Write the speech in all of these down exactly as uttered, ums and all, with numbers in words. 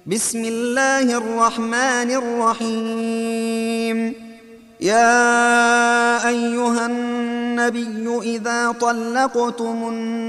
بسم الله الرحمن الرحيم. يا أيها النبي إذا طلقتم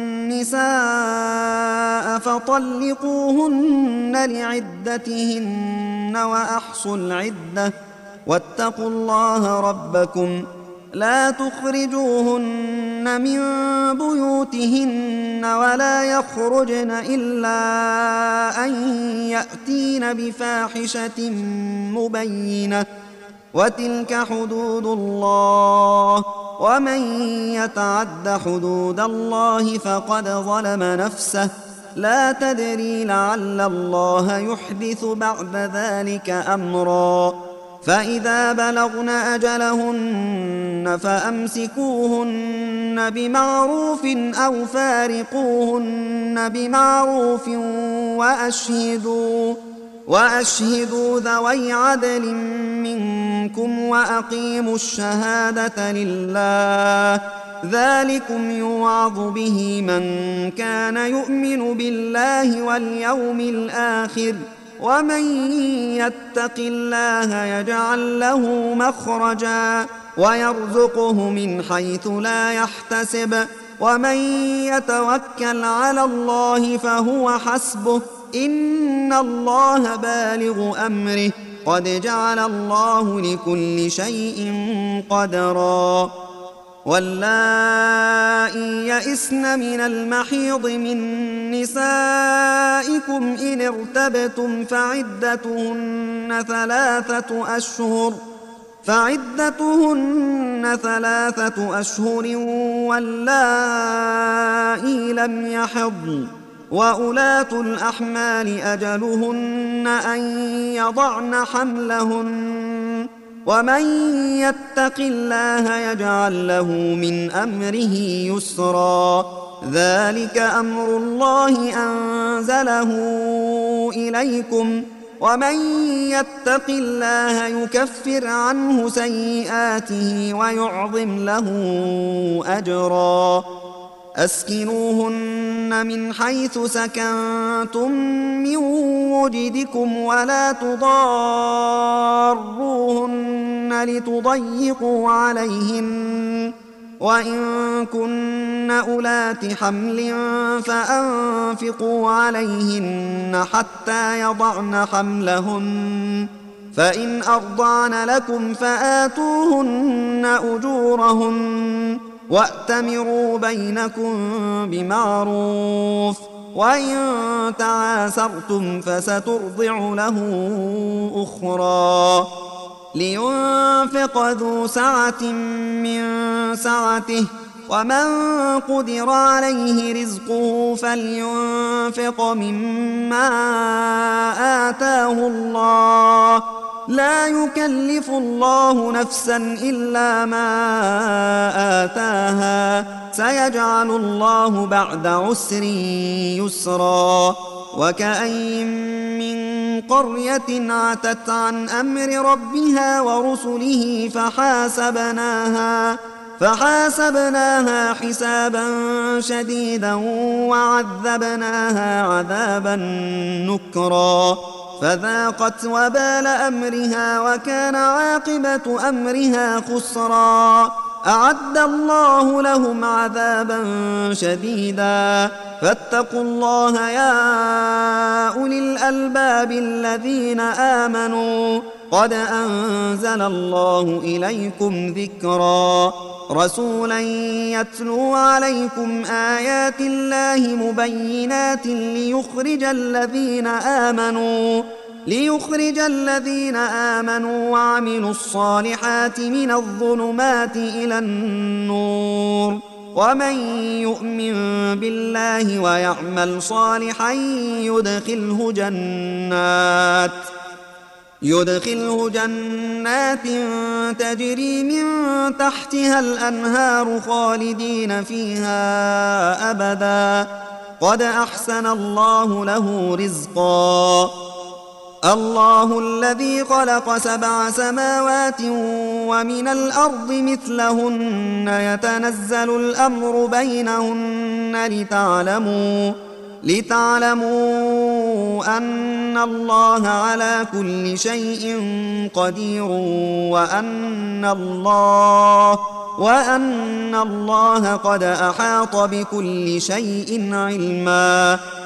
النساء فطلقوهن لعدتهن وأحصوا العدة واتقوا الله ربكم لا تخرجوهن من بيوتهن ولا يخرجن إلا أن يأتين بفاحشة مبينة وتلك حدود الله ومن يتعد حدود الله فقد ظلم نفسه لا تدري لعل الله يحدث بعد ذلك أمرا. فإذا بلغن أجلهن فأمسكوهن بمعروف أو فارقوهن بمعروف وأشهدوا وأشهدوا ذوي عدل منكم وأقيموا الشهادة لله ذلكم يوعظ به من كان يؤمن بالله واليوم الآخر ومن يتق الله يجعل له مخرجا ويرزقه من حيث لا يحتسب ومن يتوكل على الله فهو حسبه إن الله بالغ أمره قد جعل الله لكل شيء قدرا. واللائي يئسن من المحيض من نسائكم إن ارتبتم فعدتهن ثلاثة أشهر فعدتهن ثلاثة أشهر واللائي لم يحضن وأولاة الأحمال أجلهن أن يضعن حملهن ومن يتق الله يجعل له من أمره يسرا. ذلك أمر الله أنزله إليكم ومن يتق الله يكفر عنه سيئاته ويعظم له أجرا. أسكنوهن من حيث سكنتم من وجدكم ولا تضاروهن لتضيقوا عليهن وإن كن أولات حمل فأنفقوا عليهن حتى يضعن حملهن فإن أرضعن لكم فآتوهن أجورهن وأتمروا بينكم بمعروف وإن تعاسرتم فسترضع له أخرى. لينفق ذو سعة من سعته ومن قدر عليه رزقه فلينفق مما آتاه الله لا يكلف الله نفسا إلا ما آتاها سيجعل الله بعد عسر يسرا. وكأين من قرية عتت عن أمر ربها ورسله فحاسبناها فحاسبناها حسابا شديدا وعذبناها عذابا نكرا فذاقت وبال أمرها وكان عاقبة أمرها خسرا. أعد الله لهم عذابا شديدا فاتقوا الله يا أولي الألباب الذين آمنوا قد أنزل الله إليكم ذكرا. رسولا يتلو عليكم آيات الله مبينات ليخرج الذين آمنوا ليخرج الذين آمنوا وعملوا الصالحات من الظلمات إلى النور ومن يؤمن بالله ويعمل صالحا يدخله جنات يدخله جنات تجري من تحتها الأنهار خالدين فيها أبدا قد أحسن الله له رزقا. الله الذي خلق سبع سماوات ومن الأرض مثلهن يتنزل الأمر بينهن لتعلموا لتعلموا أن الله على كل شيء قدير وأن الله وأن الله قد أحاط بكل شيء علما.